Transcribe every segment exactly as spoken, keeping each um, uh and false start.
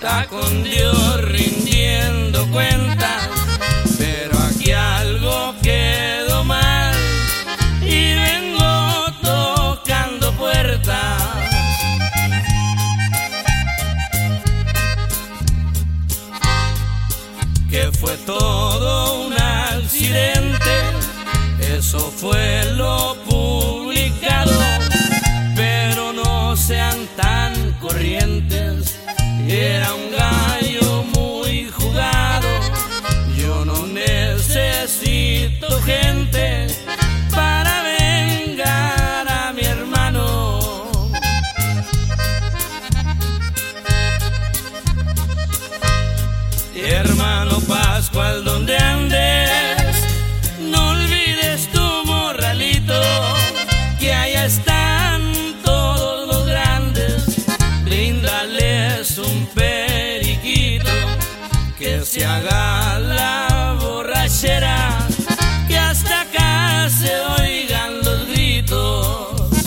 está con Dios rindiendo cuentas, pero aquí algo quedó mal y vengo tocando puertas. Que fue todo un accidente, eso fue lo publicado, pero no sean tan corrientes, era un gallo muy jugado. Yo no necesito gente para vengar a mi hermano. Hermano Pascual, donde andes, no olvides tu morralito, que allá están todos los grandes. Bríndales un periquito, que se haga la borrachera, que hasta acá se oigan los gritos.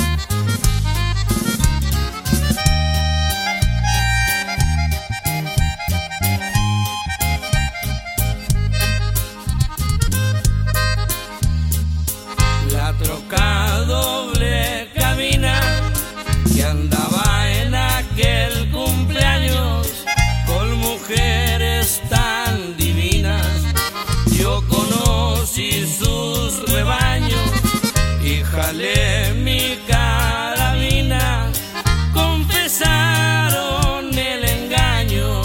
La troca doble cabina que andaba en aquel cumpleaños con mujeres tan divinas. Yo conocí sus rebaños y jalé mi carabina, confesaron el engaño.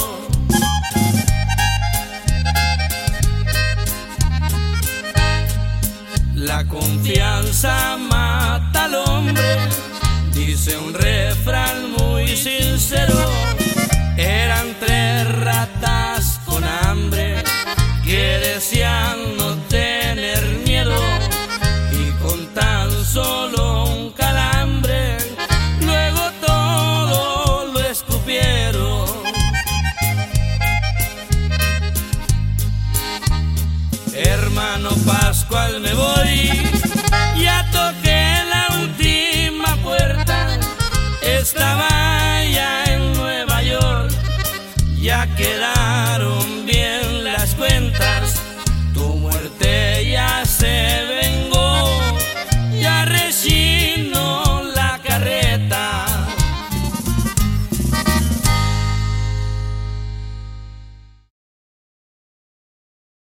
La confianza mata al hombre, dice un refrán muy sincero. Eran tres ratas con hambre que decían no tener miedo, y con tan solo un calambre luego todo lo escupieron. Hermano Pascual, me voy